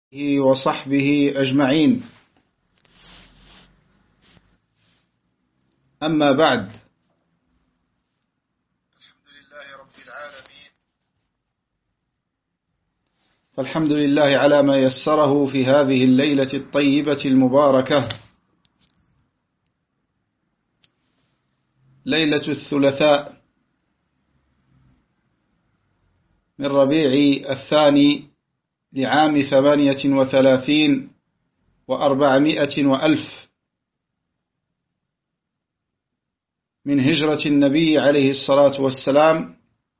وصحبه أجمعين أما بعد الحمد لله رب العالمين فالحمد لله على ما يسره في هذه الليلة الطيبة المباركة ليلة الثلاثاء من ربيع الثاني لعام 38 و400 وألف من هجرة النبي عليه الصلاة والسلام.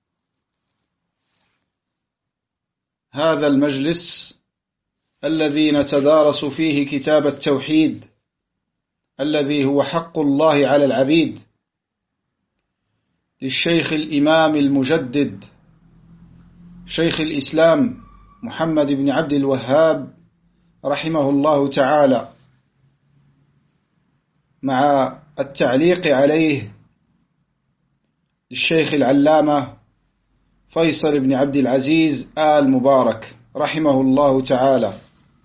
هذا المجلس الذي نتدارس فيه كتاب التوحيد الذي هو حق الله على العبيد للشيخ الإمام المجدد شيخ الإسلام محمد بن عبد الوهاب رحمه الله تعالى، مع التعليق عليه للشيخ العلامة فيصل بن عبد العزيز آل مبارك رحمه الله تعالى.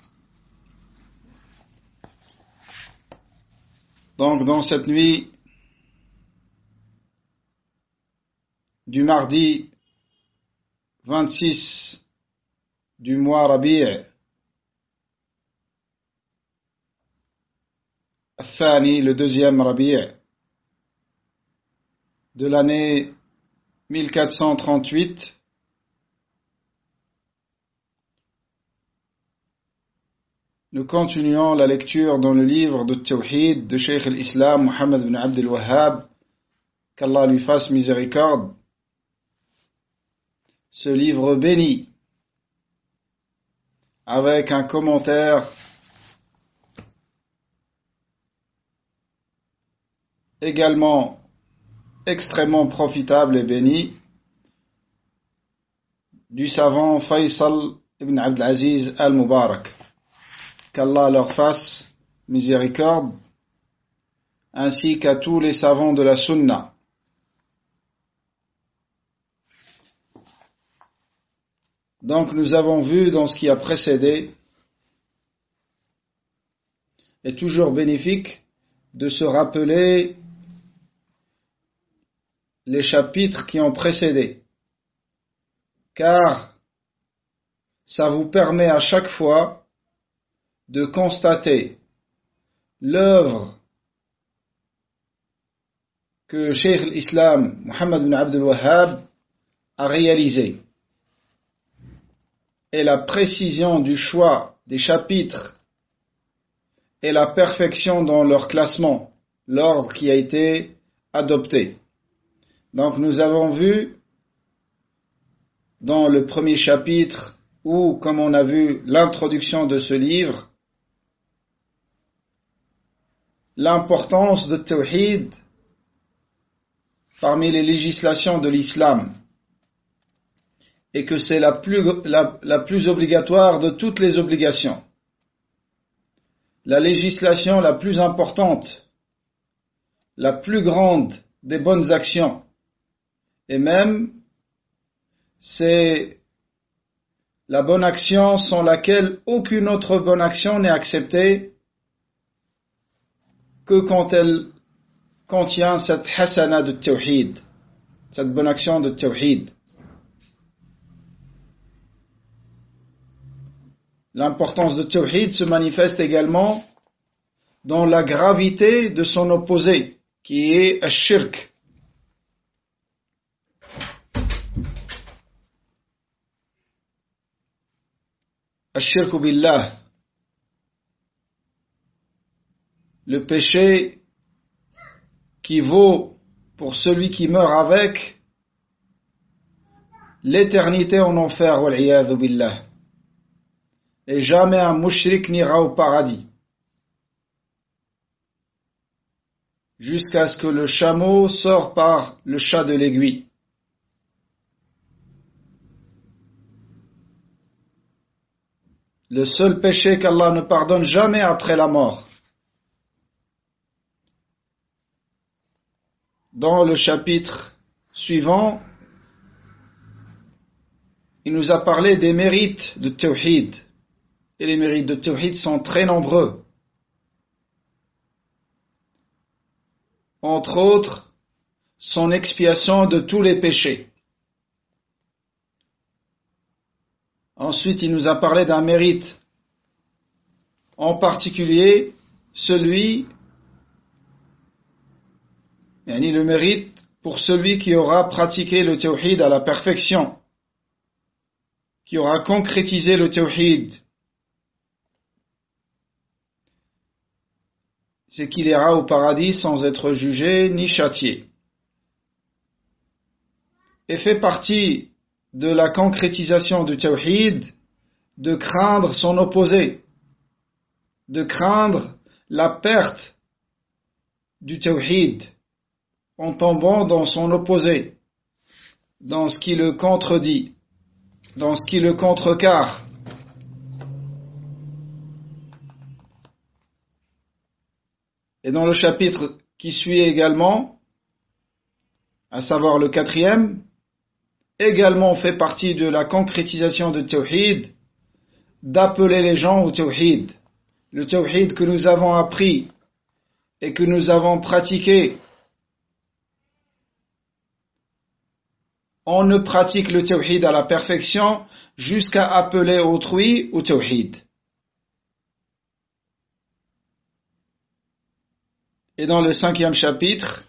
Donc dans cette nuit du mardi 26 du mois Rabi' al-Thani, le deuxième Rabi' de l'année 1438, nous continuons la lecture dans le livre de Tawhid de Cheikh al-Islam Muhammad ibn Abd al-Wahhab, qu'Allah lui fasse miséricorde. Ce livre béni, avec un commentaire également extrêmement profitable et béni du savant Faisal ibn Abdelaziz al-Mubarak, qu'Allah leur fasse miséricorde, ainsi qu'à tous les savants de la Sunna. Donc nous avons vu dans ce qui a précédé, est toujours bénéfique de se rappeler les chapitres qui ont précédé, car ça vous permet à chaque fois de constater l'œuvre que Cheikh l'Islam Muhammad ibn Abd al-Wahhab a réalisée, et la précision du choix des chapitres et la perfection dans leur classement, l'ordre qui a été adopté. Donc nous avons vu dans le premier chapitre, ou comme on a vu l'introduction de ce livre, l'importance de Tawhid parmi les législations de l'islam, et que c'est la plus obligatoire de toutes les obligations. La législation la plus importante, la plus grande des bonnes actions, et même c'est la bonne action sans laquelle aucune autre bonne action n'est acceptée que quand elle contient cette hasana de tawhid, cette bonne action de tawhid. L'importance de Tawhid se manifeste également dans la gravité de son opposé, qui est Ash-Shirk. Ash-Shirku billah, le péché qui vaut pour celui qui meurt avec l'éternité en enfer, wal iyadhu billah. Et jamais un mushrik n'ira au paradis, jusqu'à ce que le chameau sorte par le chat de l'aiguille. Le seul péché qu'Allah ne pardonne jamais après la mort. Dans le chapitre suivant, il nous a parlé des mérites de Tawhid et les mérites de Tawhid sont très nombreux. Entre autres, son expiation de tous les péchés. Ensuite, il nous a parlé d'un mérite, en particulier le mérite pour celui qui aura pratiqué le Tawhid à la perfection, qui aura concrétisé le Tawhid. C'est qu'il ira au paradis sans être jugé ni châtié. Et fait partie de la concrétisation du Tawhid de craindre son opposé, de craindre la perte du Tawhid en tombant dans son opposé, dans ce qui le contredit, dans ce qui le contrecarre. Et dans le chapitre qui suit également, à savoir le 4e, également fait partie de la concrétisation du Tawhid, d'appeler les gens au Tawhid. Le Tawhid que nous avons appris et que nous avons pratiqué. On ne pratique le Tawhid à la perfection jusqu'à appeler autrui au Tawhid. Et dans le 5e chapitre,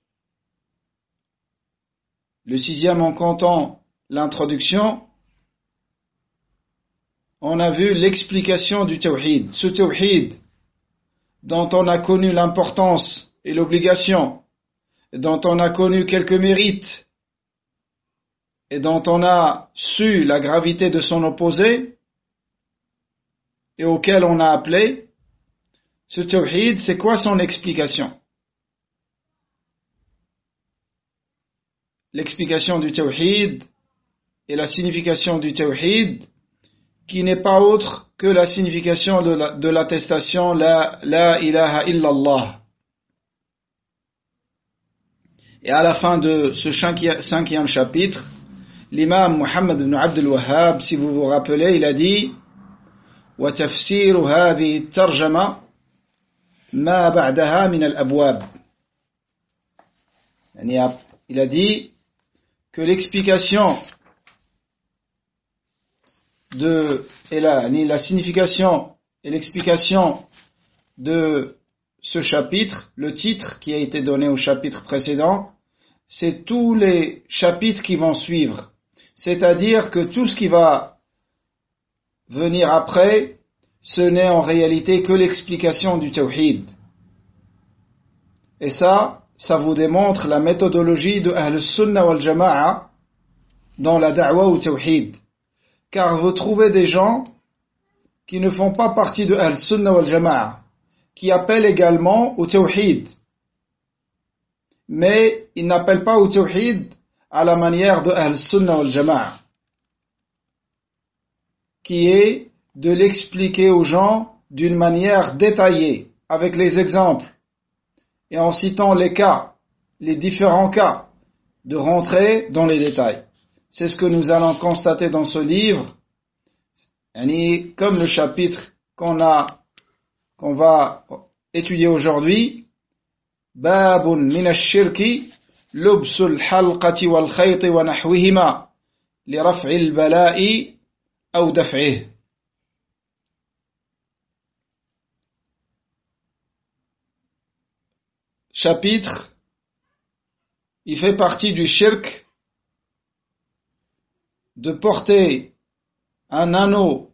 le 6e en comptant l'introduction, on a vu l'explication du Tawhid. Ce Tawhid dont on a connu l'importance et l'obligation, dont on a connu quelques mérites, et dont on a su la gravité de son opposé, et auquel on a appelé, ce Tawhid, c'est quoi son explication? L'explication du Tawhid et la signification du Tawhid, qui n'est pas autre que la signification de l'attestation la ilaha illallah. Et à la fin de ce 5e chapitre, l'imam Muhammad ibn Abd al-Wahhab, si vous vous rappelez, il a dit وَتَفْسِيرُ هَذِهِ التَّرْجَمَةِ مَا بَعْدَهَا مِنَ الْأَبْوَابِ. Il a dit que l'explication la signification et l'explication de ce chapitre, le titre qui a été donné au chapitre précédent, c'est tous les chapitres qui vont suivre. C'est-à-dire que tout ce qui va venir après, ce n'est en réalité que l'explication du Tawhid. Et ça vous démontre la méthodologie de Ahl Sunnah wal Jama'a dans la da'wa au Tawhid. Car vous trouvez des gens qui ne font pas partie de Ahl Sunnah wal Jama'a, qui appellent également au Tawhid. Mais ils n'appellent pas au Tawhid à la manière de Ahl Sunnah wal Jama'a, qui est de l'expliquer aux gens d'une manière détaillée, avec les exemples, et en citant les cas, les différents cas, de rentrer dans les détails. C'est ce que nous allons constater dans ce livre, comme le chapitre qu'on va étudier aujourd'hui, Babun min ash-shirki lubsul halqati wal khayti wa nahwihima li raf'il bala'i aw daf'ihi. Chapitre, il fait partie du shirk de porter un anneau,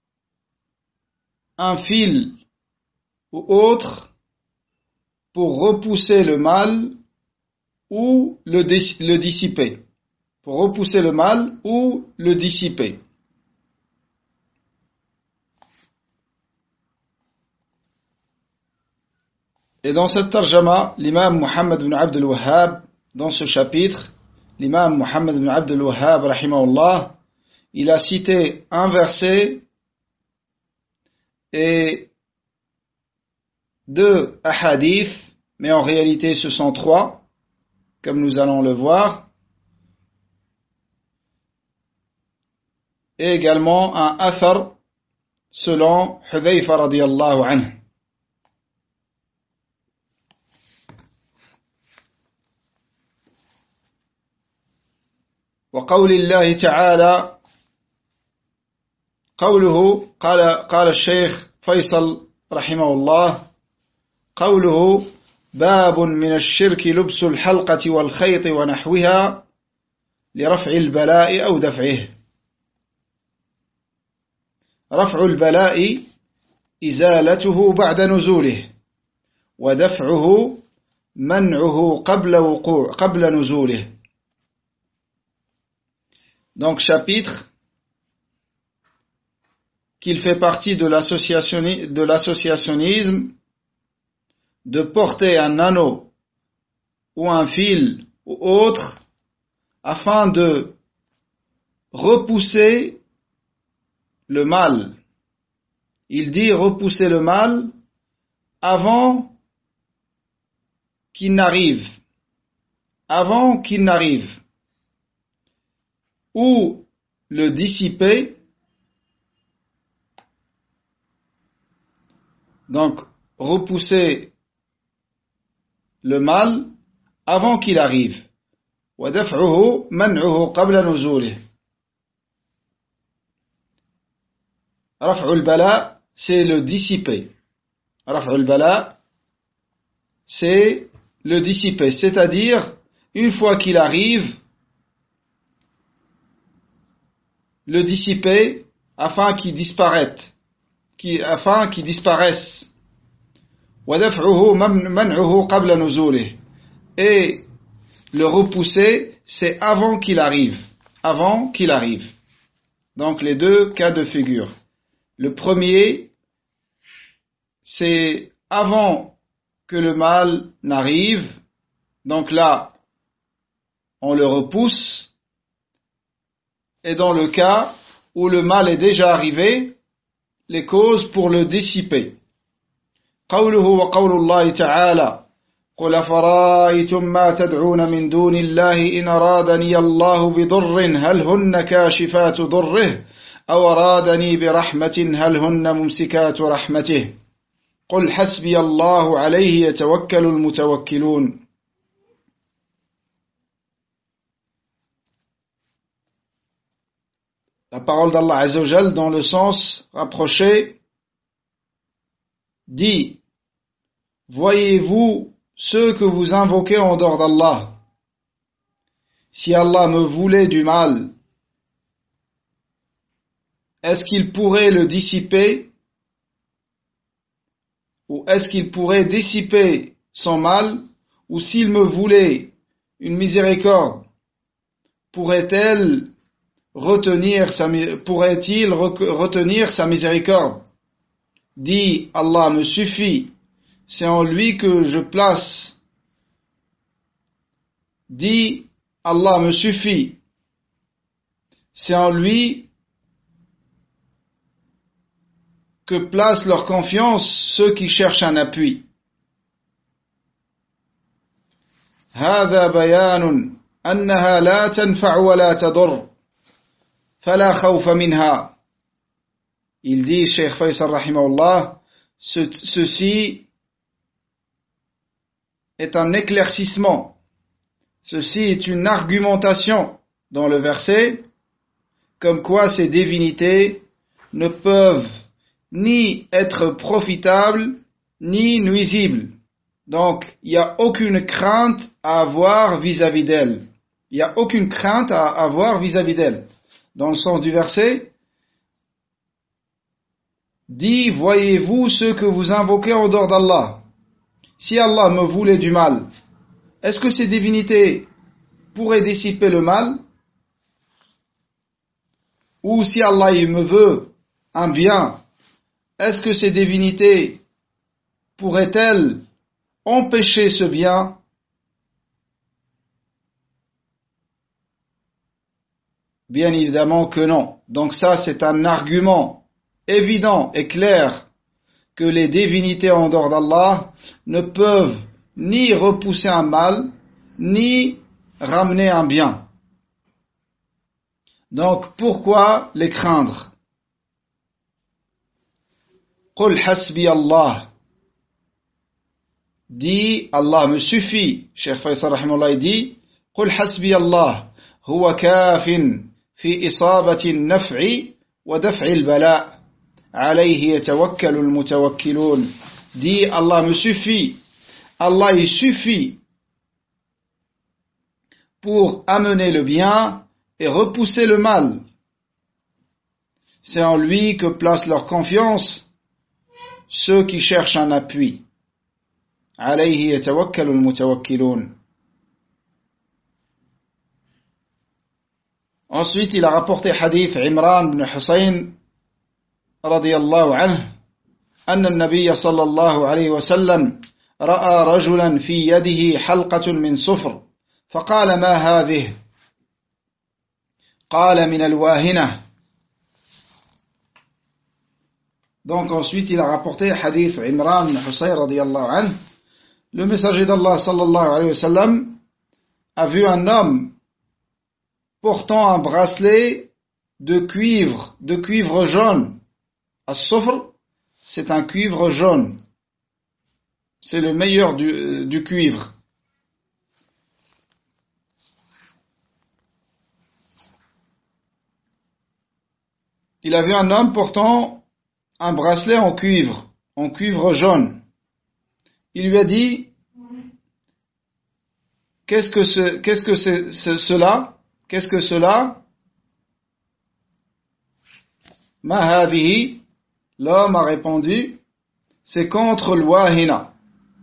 un fil ou autre pour repousser le mal ou le dissiper. Pour repousser le mal ou le dissiper. Et dans cette tarjama, l'imam Muhammad ibn Abd al-Wahhab, dans ce chapitre, l'imam Muhammad ibn Abd al-Wahhab, rahimahullah, il a cité un verset et 2 ahadith, mais en réalité ce sont 3, comme nous allons le voir, et également un athar selon Hudhayfa radiyallahu anhu. وقول الله تعالى قوله قال الشيخ فيصل رحمه الله قوله باب من الشرك لبس الحلقة والخيط ونحوها لرفع البلاء أو دفعه. رفع البلاء إزالته بعد نزوله ودفعه منعه قبل نزوله. Donc chapitre qu'il fait partie de l'associationnisme de porter un anneau ou un fil ou autre afin de repousser le mal. Il dit repousser le mal avant qu'il n'arrive. Avant qu'il n'arrive. Ou le dissiper. Donc, repousser le mal avant qu'il arrive. وَدَفْعُهُ مَنْعُهُ قَبْلَ نُزُولِهِ. رَفْعُ الْبَلَاء, c'est le dissiper. رَفْعُ الْبَلَاء, c'est le dissiper. C'est-à-dire, une fois qu'il arrive, le dissiper afin qu'il disparaisse. وَدَفْعُهُ مَنْعُهُ قَبْلَ نُزُولِهِ. Et le repousser, c'est avant qu'il arrive. Avant qu'il arrive. Donc les deux cas de figure. Le premier, c'est avant que le mal n'arrive. Donc là, on le repousse. Et dans le cas où le mal est déjà arrivé, les causes pour le dissiper. قوله وقول الله تعالى قل أفرأيتم ما تدعون من دون الله إن أرادني الله بضر هل هن كاشفات ضره أو أرادني برحمة هل هن ممسكات رحمته قل حسبي الله عليه يتوكل المتوكلون. La parole d'Allah Azza wa Jal dans le sens rapproché dit: voyez-vous ceux que vous invoquez en dehors d'Allah? Si Allah me voulait du mal, est-ce qu'il pourrait le dissiper? Ou est-ce qu'il pourrait dissiper son mal? Ou s'il me voulait une miséricorde, pourrait-il retenir sa miséricorde? Dit: Allah me suffit, c'est en lui que je place. Dit: Allah me suffit, c'est en lui que placent leur confiance ceux qui cherchent un appui. هذا بيان أنها لا تنفع ولا تضر فلا خوف منها. Il dit, Cheikh Faisal rahimahullah, ceci est un éclaircissement, ceci est une argumentation dans le verset, comme quoi ces divinités ne peuvent ni être profitables, ni nuisibles. Donc, il n'y a aucune crainte à avoir vis-à-vis d'elles. Il n'y a aucune crainte à avoir vis-à-vis d'elles. Dans le sens du verset, dit: voyez-vous ceux que vous invoquez en dehors d'Allah. Si Allah me voulait du mal, est-ce que ces divinités pourraient dissiper le mal? Ou si Allah il me veut un bien, est-ce que ces divinités pourraient-elles empêcher ce bien? Bien évidemment que non. Donc ça, c'est un argument évident et clair que les divinités en dehors d'Allah ne peuvent ni repousser un mal, ni ramener un bien. Donc pourquoi les craindre? Qul hasbi Allah. Dis, Allah me suffit. Cheikh Faisal rahimahullah dit, Qul hasbi Allah. Huwa kafin fi isabati an-naf'i wa daf'i al-bala'. Alayhi yatawakkalu al-mutawakkilun. Dis, Allah me suffit. Allah il suffit pour amener le bien et repousser le mal. C'est en lui que placent leur confiance ceux qui cherchent un appui. Alayhi yatawakkalu al-mutawakkilun. Ensuite, il a rapporté hadith Imran ibn Husayn radiyallahu anhu أن النبي صلى الله عليه وسلم رأى رجلا في يده حلقة من صفر فقال ما هذه؟ قال من الواهنة. Donc ensuite il a rapporté hadith Imran ibn Husayn radiyallahu anhu. Le messager d'Allah sallallahu alayhi wa sallam a vu un homme portant un bracelet de cuivre jaune. As-sufr, c'est un cuivre jaune. C'est le meilleur du cuivre. Il a vu un homme portant un bracelet en cuivre jaune. Il lui a dit, qu'est-ce que c'est cela? Qu'est-ce que cela? Ma hadhihi. L'homme a répondu, c'est contre l'wahina.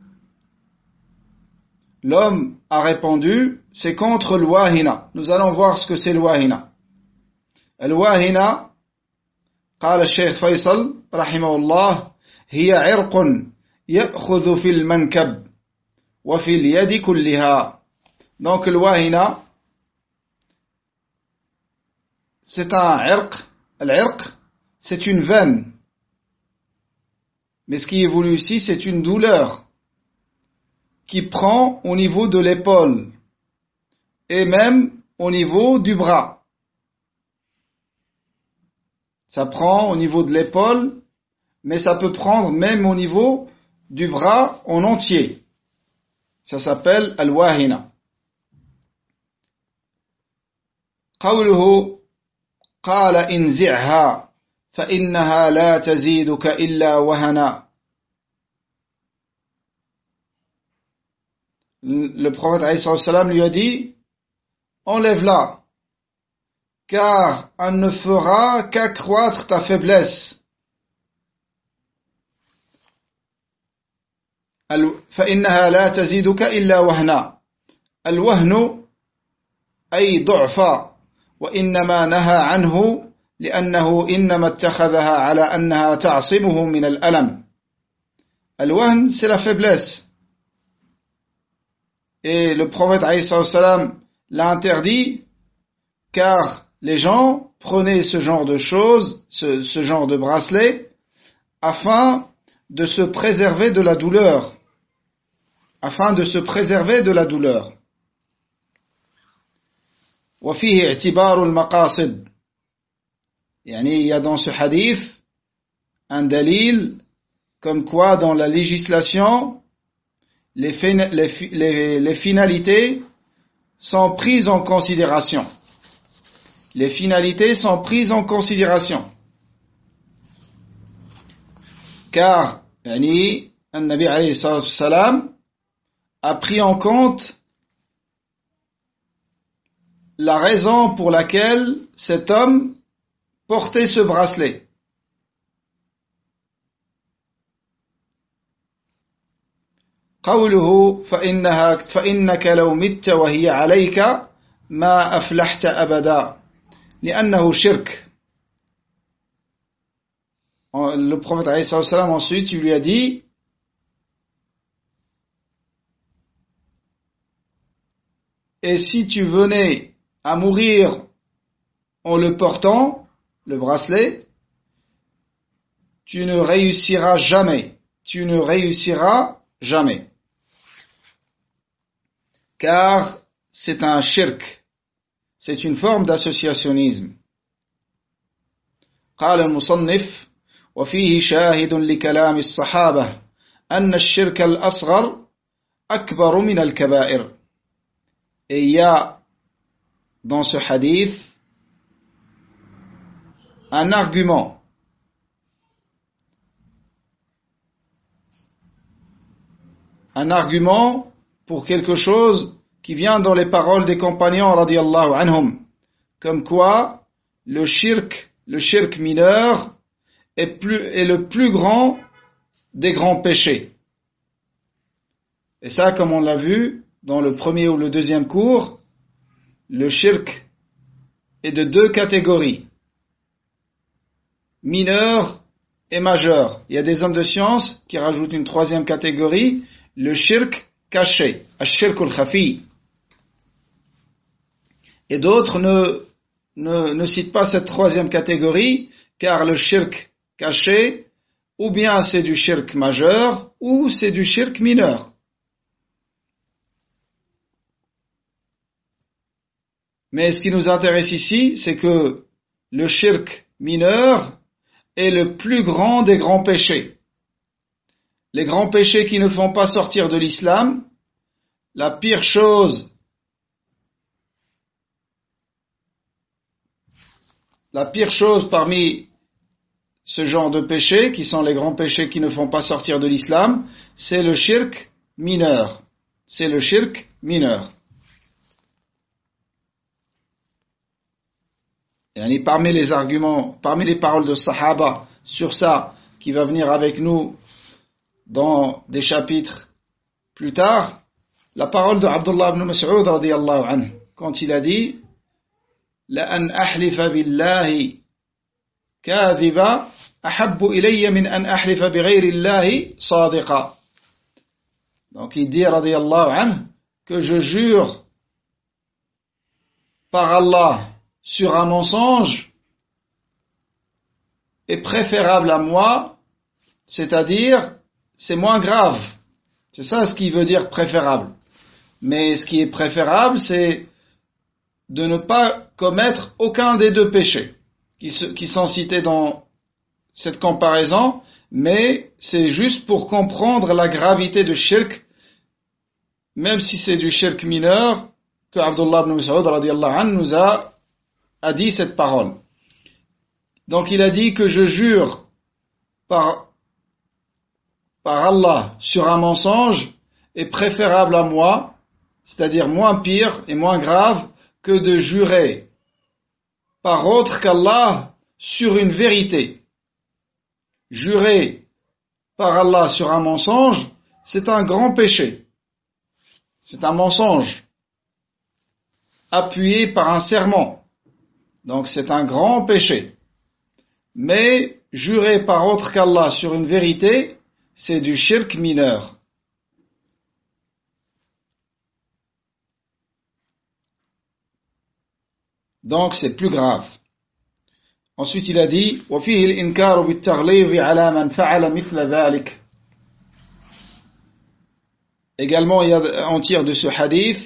L'homme a répondu, c'est contre l'wahina. Nous allons voir ce que c'est l'wahina. L'wahina, قال الشيخ فيصل رحمه الله هي عرق يأخذ في المنكب وفي اليد كلها. Donc l'wahina, c'est un irq. L'irq, c'est une veine. Mais ce qui est voulu ici, c'est une douleur qui prend au niveau de l'épaule et même au niveau du bras. Ça prend au niveau de l'épaule, mais ça peut prendre même au niveau du bras en entier. Ça s'appelle al-wahina. قوله قال انزعها فإنها لا تزيدك إلا وهنا. Le prophète alayhi salam lui a dit, enlève-la, car elle ne fera qu'accroître ta faiblesse. فإنها لا تزيدك إلا وهنا. الوهن أي ضعفا، وإنما نهى عنه لأنه إنما اتخذها على أنها تعصمه من الألم. الوهن, c'est la faiblesse. Et le prophète alayhi salam l'a interdit, car les gens prenaient ce genre de choses, ce genre de bracelet, afin de se préserver de la douleur. وفيه اعتبار المقاصد. Il y a dans ce hadith un dalil comme quoi dans la législation les finalités sont prises en considération. Les finalités sont prises en considération. Car un Nabi alayhi salam a pris en compte la raison pour laquelle cet homme portait ce bracelet. قوله فإنك لو مت وهي عليك ما أفلحت أبدا لأنه شرك. Le prophète alayhi salam ensuite il lui a dit, et si tu venais à mourir en le portant, le bracelet, tu ne réussiras jamais. Car c'est un shirk, c'est une forme d'associationnisme. قال المصنف وفيه شاهد لكلام الصحابة أن الشرك الأصغر أكبر من الكبائر. Et il y a dans ce hadith un argument pour quelque chose qui vient dans les paroles des compagnons radiyallahu anhum, comme quoi le shirk mineur est le plus grand des grands péchés. Et ça, comme on l'a vu dans le premier ou le deuxième cours, le shirk est de deux catégories, mineur et majeur. Il y a des hommes de science qui rajoutent une troisième catégorie, le shirk caché, ash-shirk al-khafi. Et d'autres ne citent pas cette troisième catégorie, car le shirk caché, ou bien c'est du shirk majeur, ou c'est du shirk mineur. Mais ce qui nous intéresse ici, c'est que le shirk mineur est le plus grand des grands péchés. Les grands péchés qui ne font pas sortir de l'islam, la pire chose parmi ce genre de péchés, qui sont les grands péchés qui ne font pas sortir de l'islam, c'est le shirk mineur. C'est le shirk mineur. Et parmi les arguments, parmi les paroles de Sahaba sur ça, qui va venir avec nous dans des chapitres plus tard, la parole de Abdullah ibn Mas'ud radiyallahu anhu, quand il a dit لأن أحلف بالله كاذبا أحب إلي من أن أحلف بغير الله صادقا. Donc il dit radiyallahu anhu que je jure par Allah sur un mensonge est préférable à moi, c'est-à-dire c'est moins grave. C'est ça ce qui veut dire préférable. Mais ce qui est préférable, c'est de ne pas commettre aucun des deux péchés qui sont cités dans cette comparaison, mais c'est juste pour comprendre la gravité du shirk, même si c'est du shirk mineur, que Abdullah ibn Mas'ud radiyallahu anhu nous a dit cette parole. Donc il a dit que je jure par Allah sur un mensonge est préférable à moi, c'est-à-dire moins pire et moins grave que de jurer par autre qu'Allah sur une vérité. Jurer par Allah sur un mensonge, c'est un grand péché. C'est un mensonge appuyé par un serment. Donc c'est un grand péché. Mais jurer par autre qu'Allah sur une vérité, c'est du shirk mineur. Donc c'est plus grave. Ensuite il a dit وَفِيهِ الْإِنْكَارُ بِالتَّغْلِيظِ عَلَى مَنْ فَعَلَ مِثْلَ ذَلِكَ. Également on tire de ce hadith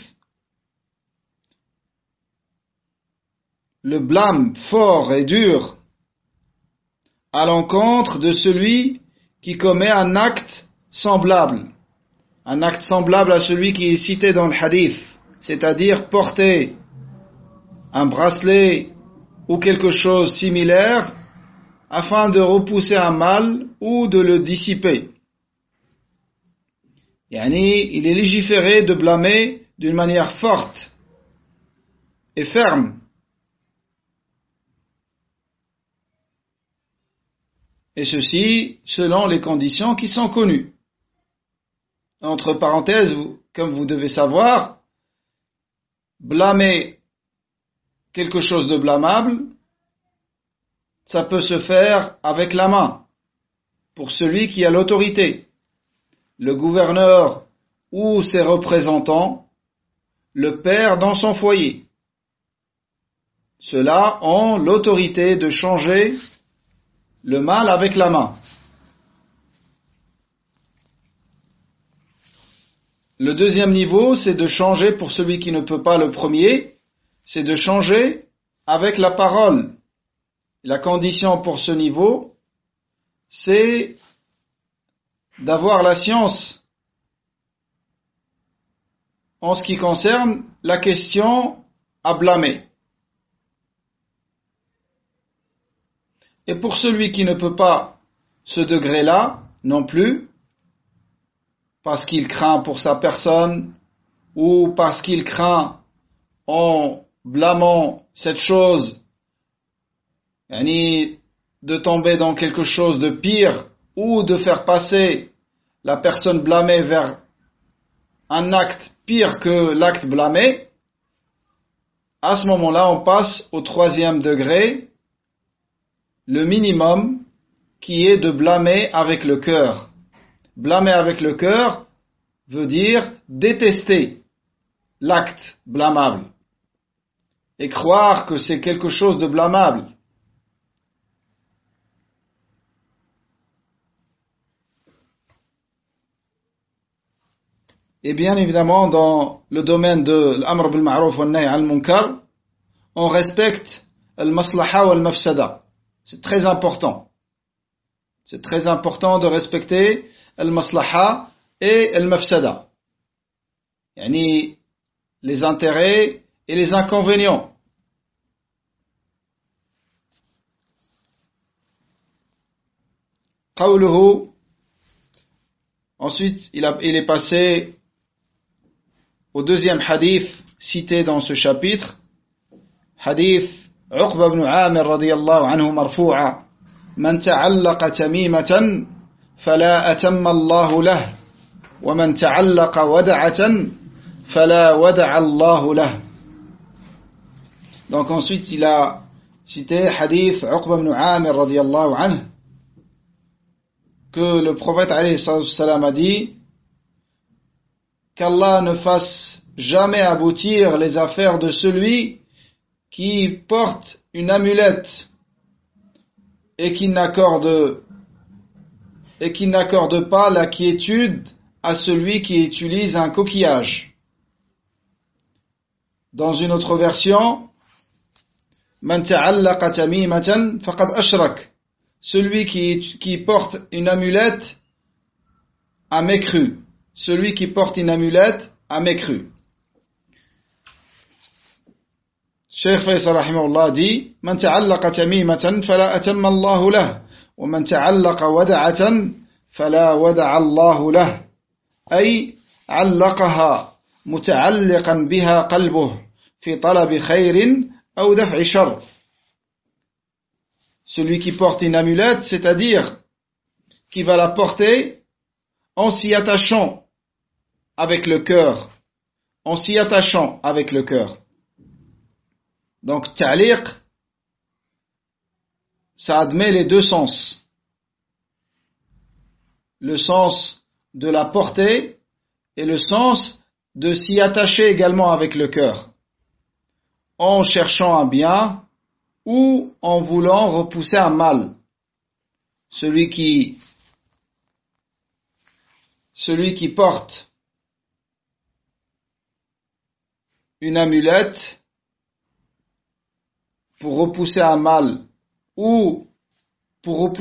le blâme fort et dur à l'encontre de celui qui commet un acte semblable à celui qui est cité dans le hadith, c'est-à-dire porter un bracelet ou quelque chose similaire afin de repousser un mal ou de le dissiper. Il est légiféré de blâmer d'une manière forte et ferme. Et ceci selon les conditions qui sont connues. Entre parenthèses, comme vous devez savoir, blâmer quelque chose de blâmable, ça peut se faire avec la main, pour celui qui a l'autorité, le gouverneur ou ses représentants, le père dans son foyer. Ceux-là ont l'autorité de changer le mal avec la main. Le deuxième niveau, c'est de changer pour celui qui ne peut pas le premier, c'est de changer avec la parole. La condition pour ce niveau, c'est d'avoir la science en ce qui concerne la question à blâmer. Et pour celui qui ne peut pas ce degré-là non plus, parce qu'il craint pour sa personne ou parce qu'il craint en blâmant cette chose, de tomber dans quelque chose de pire ou de faire passer la personne blâmée vers un acte pire que l'acte blâmé, à ce moment-là, on passe au 3e degré, le minimum qui est de blâmer avec le cœur. Blâmer avec le cœur veut dire détester l'acte blâmable et croire que c'est quelque chose de blâmable. Et bien évidemment, dans le domaine de l'amr bil ma'ruf wa nahy al munkar, on respecte al-maslaha wa al-mafsada. C'est très important. C'est très important de respecter al-maslaha et al-mafsada. Les intérêts et les inconvénients. Qawluhu, ensuite il est passé au 2e hadith cité dans ce chapitre, hadith Uqba ibn Amir radiyallahu anhu marfu'a, man ta'allaqa tamimatan fala atamma Allahu lahu wa man ta'allaqa wada'atan fala wada'a Allahu lahu. Donc ensuite il a cité hadith Uqba ibn Amir radiyallahu anhu, que le prophète alayhi salam a dit qu'Allah ne fasse jamais aboutir les affaires de celui qui porte une amulette et qui n'accorde pas la quiétude à celui qui utilise un coquillage. Dans une autre version, man ta'allaqa tamimatan faqad ashrak. Celui qui porte une amulette a mécru. Celui qui porte une amulette a mécru. Cheikh Faisal rahimahullah dit, man ta'allaqa tamimatan fala atamma Allahu lahu wa man ta'allaqa wada'atan fala wada'a Allahu lahu. Ay allaqaha muta'alliqan biha qalbuhu fi talabi khairin aw daf'i sharr. Celui qui porte une amulette, c'est-à-dire qui va la porter en s'y attachant avec le cœur. En s'y attachant avec le cœur. Donc, ta'liq, ça admet les deux sens. Le sens de la porter et le sens de s'y attacher également avec le cœur. En cherchant un bien ou en voulant repousser un mal. Celui qui porte une amulette pour repousser un mal ou pour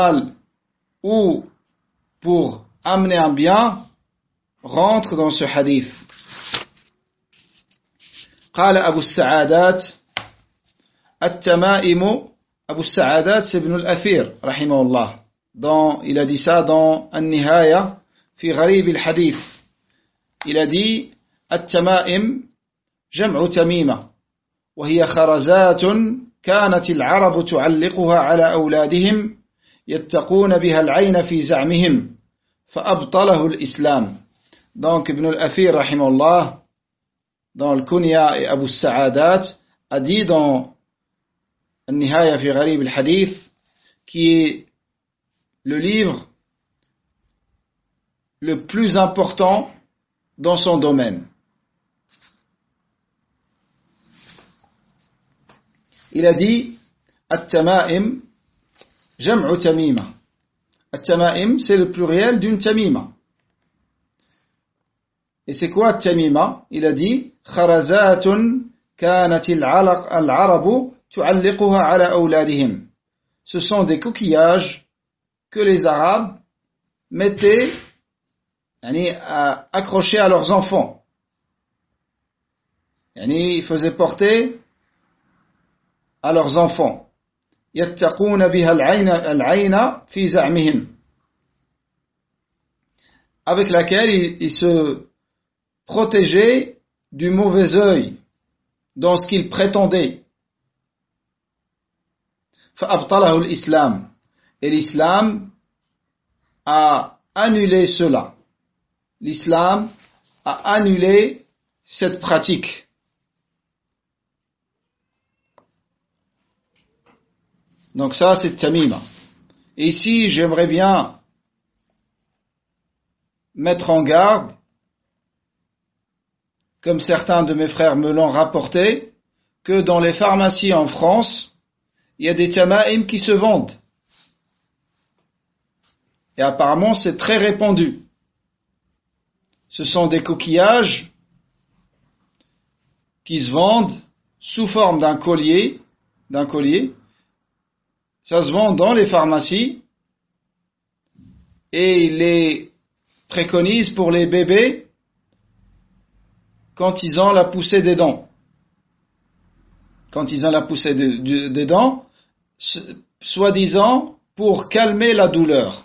amener un bien rentre dans ce hadith. قال أبو السعادات التمائم. Abu Sa'adat, c'est Ibn al-Athir, rahimahullah. Il a dit ça dans An-Nihaya fi Gharib al-Hadith. Il a dit التمائم جمع تميمة وهي خرزات كانت العرب تعلقها على أولادهم يتقون بها العين في زعمهم فأبطله الإسلام. Donc Ibn al-Athir, rahimahullah, dans le Kunya et Abu Sa'adat, a dit dans An-Nihaya fi Gharib al-Hadith, qui est le livre le plus important dans son domaine. Il a dit At-Tama'im Jam'u Tamima. At-Tama'im, c'est le pluriel d'une Tamima. Et c'est quoi At-Tamima? Il a dit Kharazatun kanat al-Arabu tu'alliquha ala awladihim. Ce sont des coquillages que les Arabes mettaient, accrochés à leurs enfants. Ils faisaient porter à leurs enfants. يتقون بها العين في زعمهم, avec laquelle ils se protégeaient du mauvais œil dans ce qu'ils prétendaient. فأبطله الإسلام, et l'islam a annulé cela. L'islam a annulé cette pratique. Donc ça, c'est Tamima. Et ici, j'aimerais bien mettre en garde, comme certains de mes frères me l'ont rapporté, que dans les pharmacies en France, il y a des Tamaim qui se vendent. Et apparemment, c'est très répandu. Ce sont des coquillages qui se vendent sous forme d'un collier. Ça se vend dans les pharmacies et ils les préconisent pour les bébés quand ils ont la poussée des dents. Quand ils ont la poussée des dents, soi-disant pour calmer la douleur.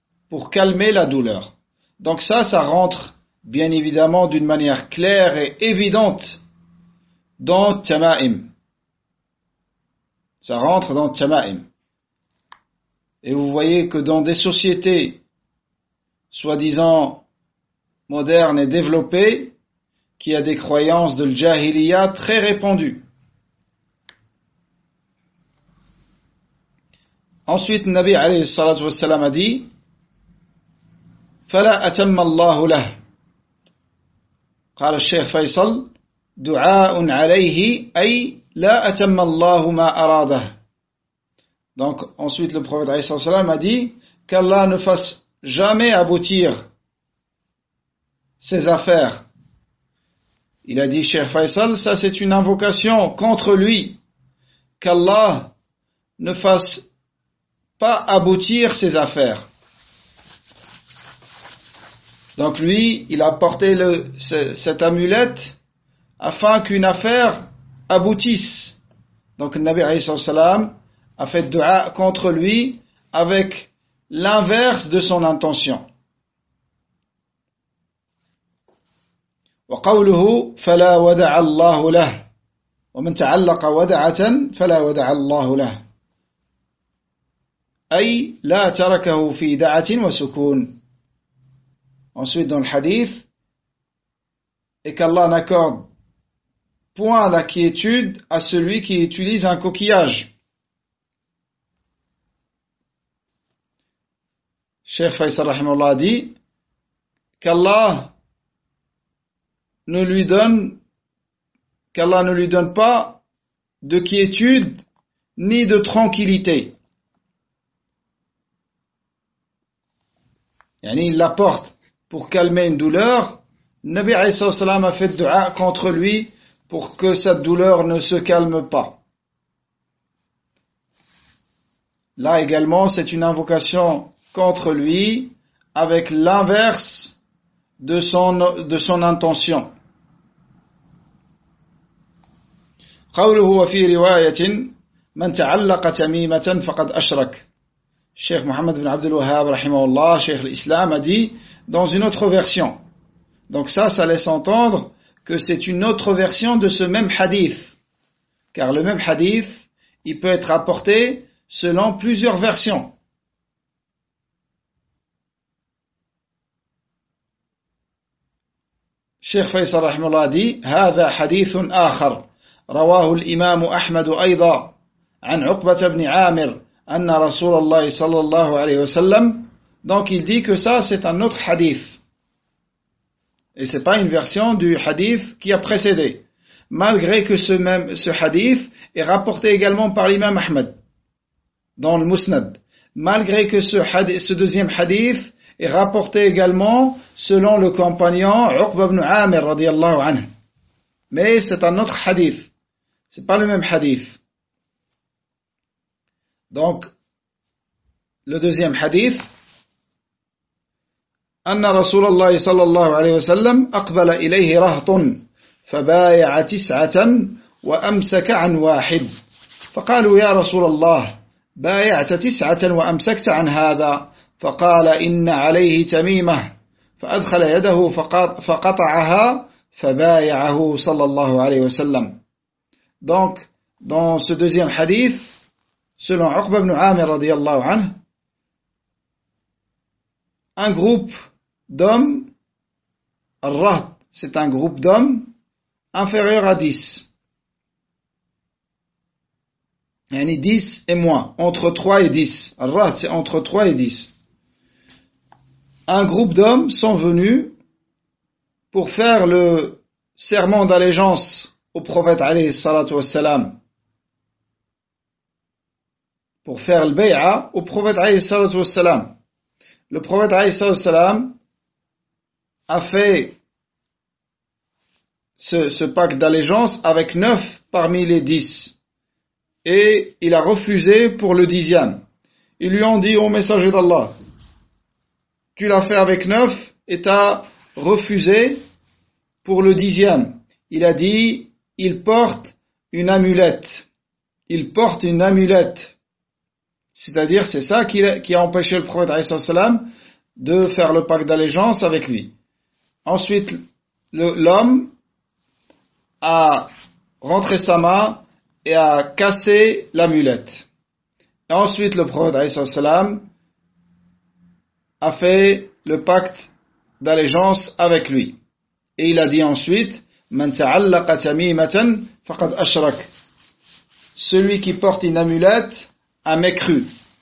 Donc ça rentre bien évidemment d'une manière claire et évidente dans Tamaim. Ça rentre dans Tamaim. Et vous voyez que dans des sociétés soi-disant modernes et développées, qu'il y a des croyances de l'Jahiliya très répandues. Ensuite, le Nabi alayhi salatu wassalam a dit فَلَا أَتَمَّ اللَّهُ لَهُ. قال الشيخ فيصل دعاء عليه أي لا أتم الله ما أراده. Donc ensuite le prophète alayhi salatu wassalam a dit qu'Allah ne fasse jamais aboutir ses affaires. Il a dit, Cheikh Faisal, ça c'est une invocation contre lui, qu'Allah ne fasse pas aboutir ses affaires. Donc lui, il a porté cette amulette afin qu'une affaire aboutisse. Donc le Nabi alayhi salam a fait dua contre lui avec l'inverse de son intention. وقوله فلا ودع الله له ومن تعلق ودعة فلا ودع الله له أي لا تركه في دعة وسكون. Ensuite dans le hadith, et qu'Allah n'accorde point la quiétude à celui qui utilise un coquillage. Cheikh Faisal rahimahullah dit qu'Allah ne lui donne pas de quiétude ni de tranquillité. Il l'apporte pour calmer une douleur. Nabi alayhi salam a fait dua contre lui pour que cette douleur ne se calme pas. Là également, c'est une invocation contre lui avec l'inverse de son intention. قوله وفي رواية من تعلق تميمة فقد أشرك. Cheikh Mohammed bin Abdul Wahhab rahimahullah, Cheikh l'Islam a dit dans une autre version. Donc ça laisse entendre que c'est une autre version de ce même hadith. Car le même hadith, il peut être apporté selon plusieurs versions. Cheikh Faisal rahimahullah dit هذا حديث آخر رواه الإمام أحمد أيضا عن عقبة بن عامر أن رسول الله صلى الله عليه وسلم. Donc il dit que ça c'est un autre hadith. Et c'est pas une version du hadith qui a précédé. Malgré que ce hadith est rapporté également par l'imam Ahmed dans le Musnad. Malgré que ce deuxième hadith est rapporté également selon le compagnon Uqba ibn Amir radiyallahu anhu. Mais c'est un autre hadith. C'est pas le même hadith. Donc, le deuxième hadith. أن رسول الله صلى الله عليه وسلم أقبل إليه رهط فبايع 9 وأمسك عن 1 فقالوا يا رسول الله بايعت 9 وأمسكت عن هذا فقال إن عليه تميمة فأدخل يده فقطعها فبايعه صلى الله عليه وسلم. Donc, dans ce deuxième hadith, selon Uqba ibn Amir radiyallahu anhu, un groupe d'hommes, al-Raht, c'est un groupe d'hommes inférieur à 10. Yani 10 et moins, entre 3 et 10. Al-Raht, c'est entre 3 et 10. Un groupe d'hommes sont venus pour faire le serment d'allégeance au prophète alayhi salatu wassalam. Pour faire le bay'a au prophète alayhi salatu wassalam. Le prophète alayhi salatu wassalam a fait ce pacte d'allégeance avec 9 parmi les 10. Et il a refusé pour le 10e. Ils lui ont dit, ô messager d'Allah, tu l'as fait avec 9 et t'as refusé pour le 10e. Il a dit, il porte une amulette. Il porte une amulette. C'est-à-dire, c'est ça qui a empêché le prophète alayhi salam de faire le pacte d'allégeance avec lui. Ensuite, l'homme a rentré sa main et a cassé l'amulette. Et ensuite, le prophète alayhi salam a fait le pacte d'allégeance avec lui. Et il a dit ensuite, Man ta'allaqa tamimatan faqad ashrak. Celui qui porte une amulette a mécru.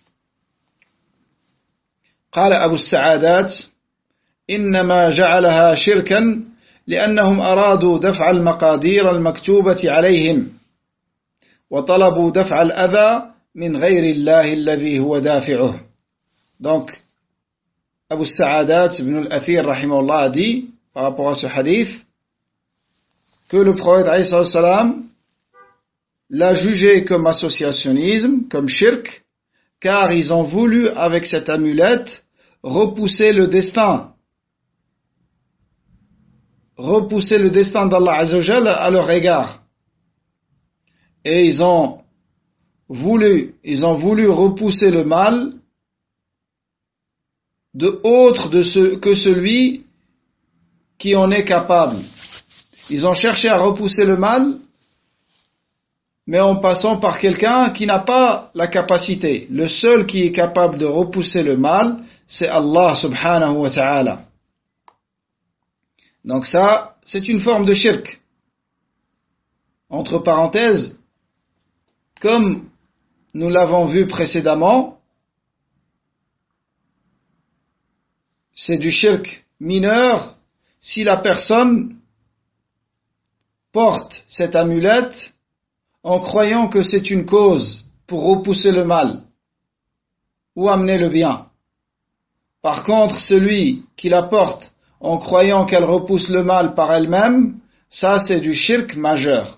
قال أبو السعادات إنما جعلها شركا لأنهم أرادوا دفع المقادير المكتوبة عليهم وطلبوا دفع الأذى من غير الله الذي هو دافعه. Donc, Abu Sa'adat ibn al-Athir rahimahullah a dit, par rapport à ce hadith, que le prophète alayhi salam l'a jugé comme associationnisme, comme shirk, car ils ont voulu, avec cette amulette, repousser le destin d'Allah Azza wa Jalla à leur égard. Et ils ont voulu repousser le mal de autre que celui qui en est capable. Ils ont cherché à repousser le mal, mais en passant par quelqu'un qui n'a pas la capacité. Le seul qui est capable de repousser le mal, c'est Allah subhanahu wa ta'ala. Donc ça, c'est une forme de shirk. Entre parenthèses, comme nous l'avons vu précédemment, c'est du shirk mineur si la personne porte cette amulette en croyant que c'est une cause pour repousser le mal ou amener le bien. Par contre, celui qui la porte en croyant qu'elle repousse le mal par elle-même, ça c'est du shirk majeur.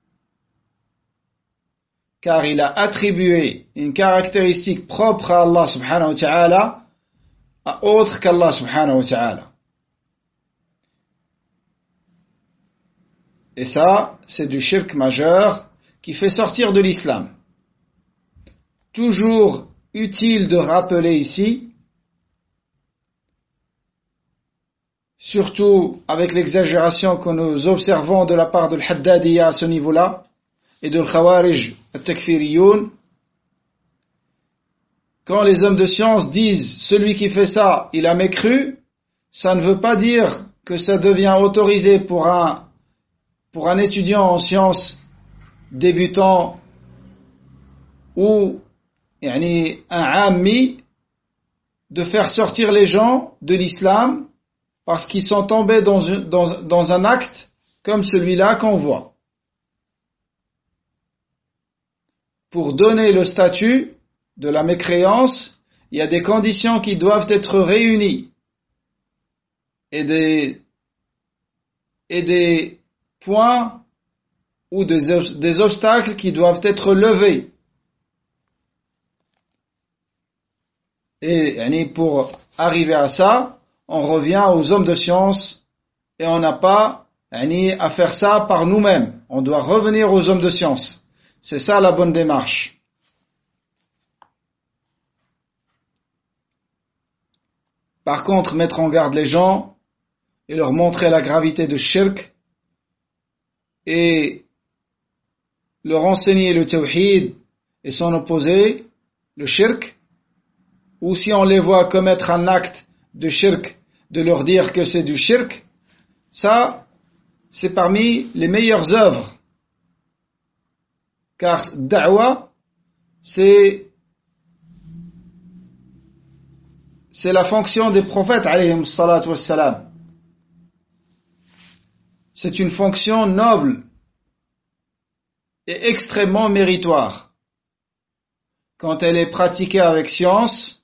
Car il a attribué une caractéristique propre à Allah subhanahu wa ta'ala à autre qu'Allah subhanahu wa ta'ala. Et ça, c'est du shirk majeur qui fait sortir de l'islam. Toujours utile de rappeler ici, surtout avec l'exagération que nous observons de la part de l'Haddadiyya à ce niveau-là, et de l'Khawarij al-Takfiriyoun, quand les hommes de science disent « celui qui fait ça, il a mécru », ça ne veut pas dire que ça devient autorisé pour un étudiant en sciences débutant ou un ammi de faire sortir les gens de l'islam parce qu'ils sont tombés dans un acte comme celui-là qu'on voit. Pour donner le statut de la mécréance, il y a des conditions qui doivent être réunies et des points ou des obstacles qui doivent être levés. Et pour arriver à ça, on revient aux hommes de science et on n'a pas à faire ça par nous-mêmes. On doit revenir aux hommes de science. C'est ça la bonne démarche. Par contre, mettre en garde les gens et leur montrer la gravité de shirk et leur enseigner le tawhid et son opposé, le shirk, ou si on les voit commettre un acte de shirk, de leur dire que c'est du shirk, ça, c'est parmi les meilleures œuvres. Car da'wa, c'est la fonction des prophètes, alayhim salatu wassalam. C'est une fonction noble et extrêmement méritoire. Quand elle est pratiquée avec science,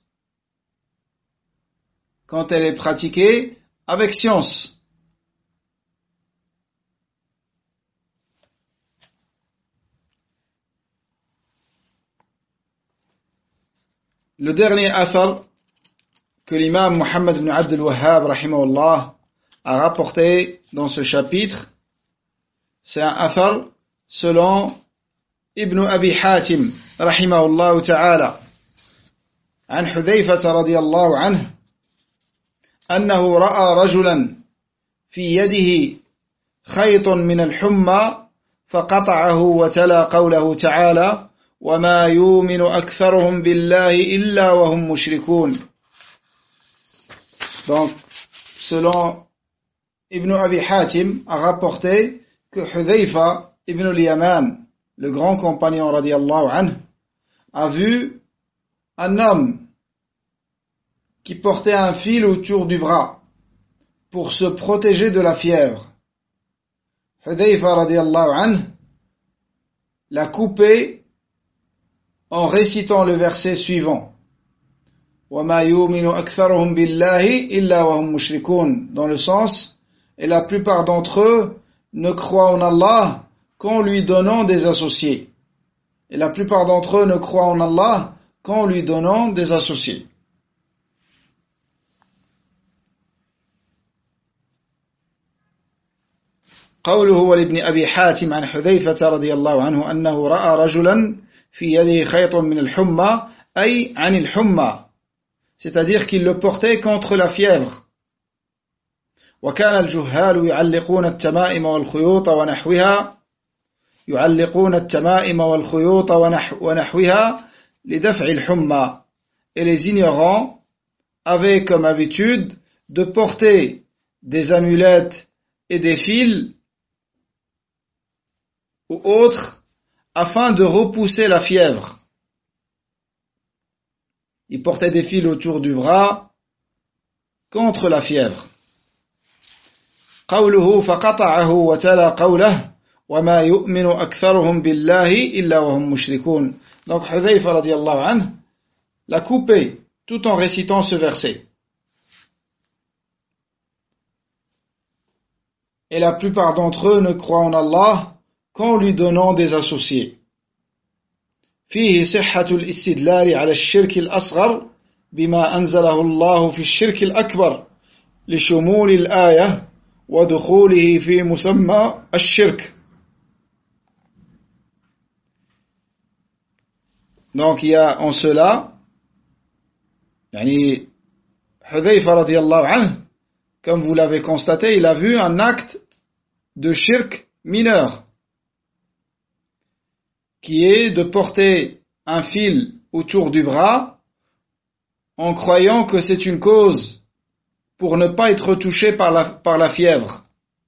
Le dernier athar que l'imam Muhammad ibn Abd al-Wahhab rahimahullah a rapporté dans ce chapitre, c'est un athar selon Ibn Abi Hatim rahimahullah ta'ala عن حذيفة رضي الله عنه أنه رأى رجلا في يده خيط من الحمى فقطعه وتلا قوله تعالى وما يؤمن أكثرهم بالله إلا وهم مشركون. Donc, selon Ibn Abi Hatim a rapporté que Hudhayfa ibn al-Yaman, le grand compagnon radiyallahu anhu, a vu un homme qui portait un fil autour du bras pour se protéger de la fièvre. Hudhayfa radiyallahu anhu l'a coupé en récitant le verset suivant. وَمَا يُؤْمِنُ أَكْثَرُهُمْ بِاللَّهِ إِلَّا وَهُمْ مُشْرِكُونَ, dans le sens, et la plupart d'entre eux ne croient en Allah qu'en lui donnant des associés. Et la plupart d'entre eux ne croient en Allah qu'en lui donnant des associés. قوله ولابن أبي حاتم عن حذيفة رضي الله عنه أنه رأى رجلا في يده خيط من الحمى أي عن الحمى, c'est-à-dire qu'il le portait contre la fièvre. وكان الجهال يعلقون التمائم والخيوط ونحوها لدفع الحمى, et les ignorants avaient comme habitude de porter des amulettes et des fils ou autres afin de repousser la fièvre. Ils portaient des fils autour du bras contre la fièvre. قوله فقطعه وتلا قوله وما يؤمن أكثرهم بالله إلا وهم مشركون. Donc Hudhayfa radiyallahu anhu l'a coupé tout en récitant ce verset. Et la plupart d'entre eux ne croient en Allah qu'en lui donnant des associés. فيه صحة الاستدلال على الشرك الأصغر بما أنزله الله في الشرك الأكبر لشمول الآية ودخوله في مسمى الشرك. Donc il y a en cela, Hudhayfa radiyallahu anhu, comme vous l'avez constaté, il a vu un acte de shirk mineur, qui est de porter un fil autour du bras en croyant que c'est une cause pour ne pas être touché par la fièvre.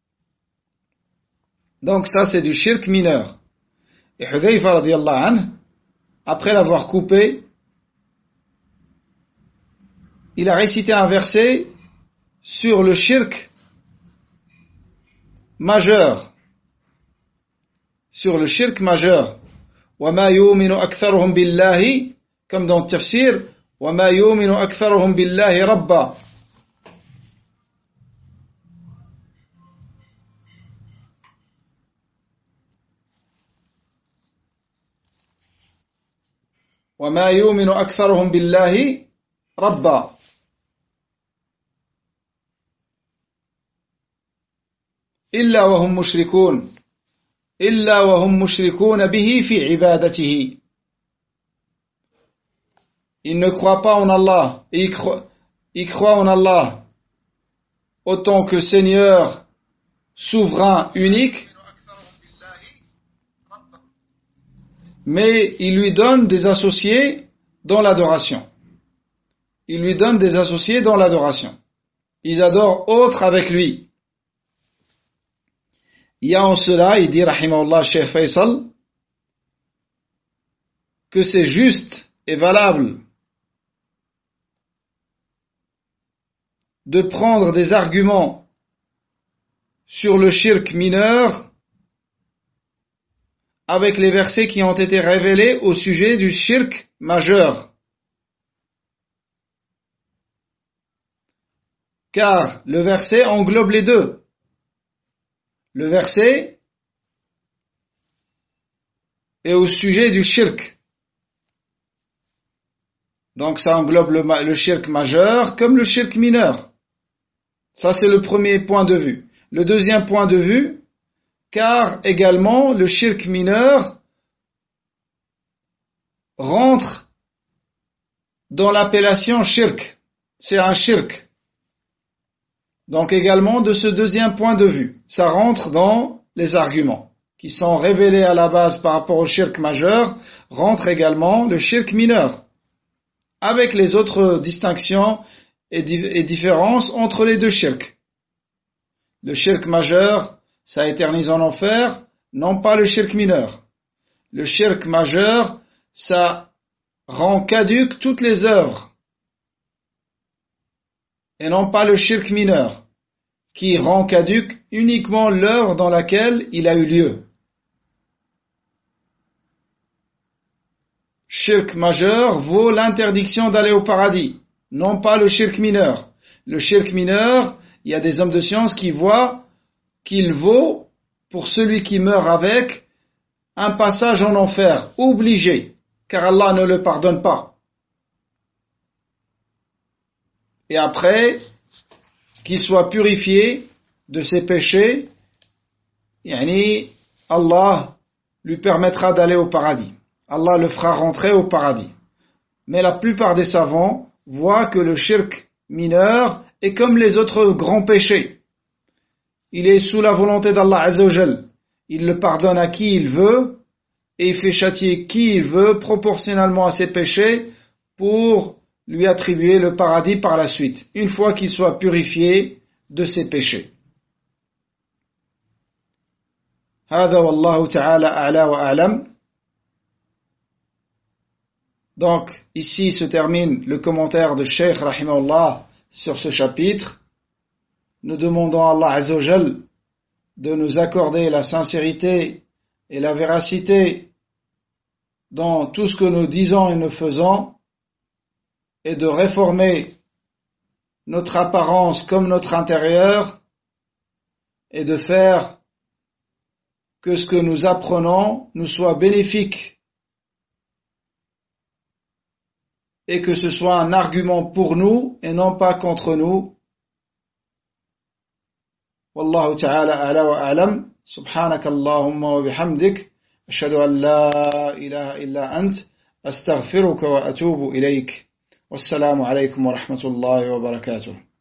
Donc ça c'est du shirk mineur. Et Hudhayfa radiyallahu anhu, après l'avoir coupé, il a récité un verset sur le shirk majeur. Sur le shirk majeur. وَمَا يُؤْمِنُ أَكْثَرُهُمْ بِاللَّهِ, comme dans le tafsir, وَمَا يُؤْمِنُ أَكْثَرُهُمْ بِاللَّهِ رَبًّا. وَمَا يُؤْمِنُ أَكْثَرُهُمْ بِاللَّهِ ربا إلا وهم مشركون به في عبادته. Ils ne croient pas en Allah, ils croient en Allah autant que Seigneur souverain unique, mais ils lui donnent des associés dans l'adoration. Ils lui donnent des associés dans l'adoration. Ils adorent autre avec lui. Il y a en cela, il dit, rahimahullah, Cheikh Faisal, que c'est juste et valable de prendre des arguments sur le shirk mineur avec les versets qui ont été révélés au sujet du shirk majeur. Car le verset englobe les deux. Le verset est au sujet du shirk. Donc ça englobe le shirk majeur comme le shirk mineur. Ça c'est le premier point de vue. Le deuxième point de vue, car également le shirk mineur rentre dans l'appellation shirk. C'est un shirk. Donc également de ce deuxième point de vue, ça rentre dans les arguments qui sont révélés à la base par rapport au shirk majeur, rentre également le shirk mineur, avec les autres distinctions et différences entre les deux shirks. Le shirk majeur, ça éternise en enfer, non pas le shirk mineur. Le shirk majeur, ça rend caduque toutes les œuvres, et non pas le shirk mineur, qui rend caduque uniquement l'œuvre dans laquelle il a eu lieu. Shirk majeur vaut l'interdiction d'aller au paradis, non pas le shirk mineur. Le shirk mineur, il y a des hommes de science qui voient qu'il vaut, pour celui qui meurt avec, un passage en enfer, obligé, car Allah ne le pardonne pas. Et après, qu'il soit purifié de ses péchés, Allah lui permettra d'aller au paradis. Allah le fera rentrer au paradis. Mais la plupart des savants voient que le shirk mineur est comme les autres grands péchés. Il est sous la volonté d'Allah Azza wa Jal. Il le pardonne à qui il veut et il fait châtier qui il veut proportionnellement à ses péchés pour lui attribuer le paradis par la suite, une fois qu'il soit purifié de ses péchés. هذا والله تعالى أعلى وأعلم. Donc, ici se termine le commentaire de Cheikh Rahimahullah sur ce chapitre. Nous demandons à Allah Azza wa Jal de nous accorder la sincérité et la véracité dans tout ce que nous disons et nous faisons, et de réformer notre apparence comme notre intérieur, et de faire que ce que nous apprenons nous soit bénéfique et que ce soit un argument pour nous et non pas contre nous. Wallahu ta'ala a'la wa a'lam. Subhanaka Allahumma wa bihamdik. Ashhadu an la ilaha illa ant. Astaghfiruka wa atubu ilayk. Wassalamu alaykum wa rahmatullahi wa barakatuh.